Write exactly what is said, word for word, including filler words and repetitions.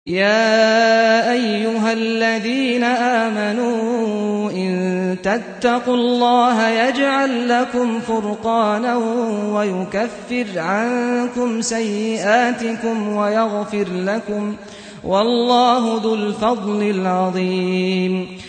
يَا أَيُّهَا الَّذِينَ آمَنُوا إِن تَتَّقُوا اللَّهَ يَجْعَل لَّكُمْ فُرْقَانًا وَيُكَفِّرْ عَنكُمْ سَيِّئَاتِكُمْ وَيَغْفِرْ لَكُمْ ۗ وَاللَّهُ ذُو الْفَضْلِ الْعَظِيمِ